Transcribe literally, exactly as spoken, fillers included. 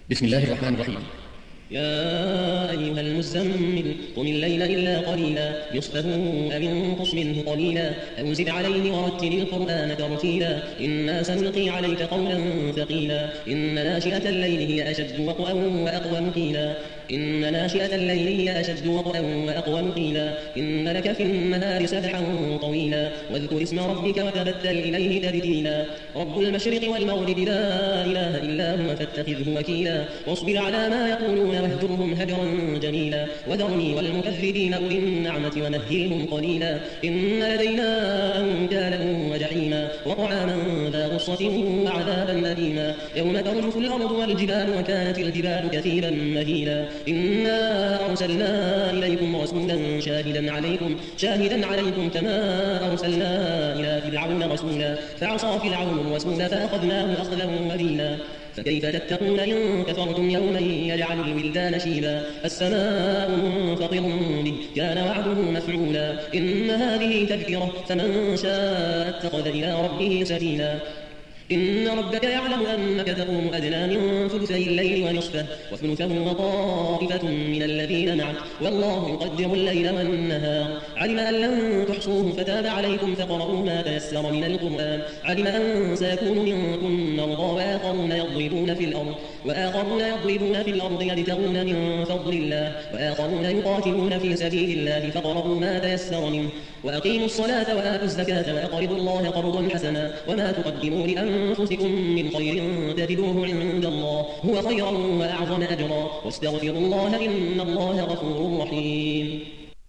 بسم الله الرحمن الرحيم. يا أيها المزمل قم الليل إلا قليلا نصفه أو انقص منه قليلا أو زد عليه ورتل القرآن ترتيلا إنا سنلقي عليك قولا ثقيلا إن ناشئة الليل هي أشد وطئا وأقوم قيلا إن ناشئة الليل هي أشد وطئا وأقوم قيلا إن لك في النهار سبحا طويلا واذكر اسم ربك وتبتل إليه تبتيلا رب المشرق والمغرب لا إله إلا هو فاتخذه وكيلا واصبر على ما يقولون واهجرهم هجرا جميلا وذرني والمكذبين أولي النعمة ومهلهم قليلا إن لدينا أنكالا وجحيما وطعاما ذا غصة وعذابا أليما يوم ترجف الأرض والجبال وكانت الجبال كثيبا مهيلا إنا أرسلنا إليكم رسولا شاهدا عليكم شاهدا عليكم كما أرسلنا إلى فرعون رسولا فعصى فرعون الرسول فأخذناه أخذا وبيلا فكيف تتقون إن كفرتم يوما يجعل الولدان شيبا السماء منفطر به كان وعده مفعولا إن هذه تذكرة فمن شاء اتخذ إلى ربه سبيلا إن ربك يعلم أنك تقوم أدنى من ثلثي الليل ونصفه وثلثه وطائفة من الذين معك والله يقدر الليل والنهار علم أن لن تحصوه فتاب عليكم فقرؤوا ما تيسر من القرآن علم أن سيكون منكم مرضى وآخرون يضربون في الأرض وآخرون يضربون في الأرض يبتغون من فضل الله وآخرون يقاتلون في سبيل الله فقرؤوا ما تيسر منه وأقيموا الصلاة وآتوا الزكاة وأقرضوا الله قرضا حسنا وما تقدموا لأنفسكم من خير تجدوه عند الله هو خيرا وأعظم أجرا واستغفروا الله إن الله غفور رحيم.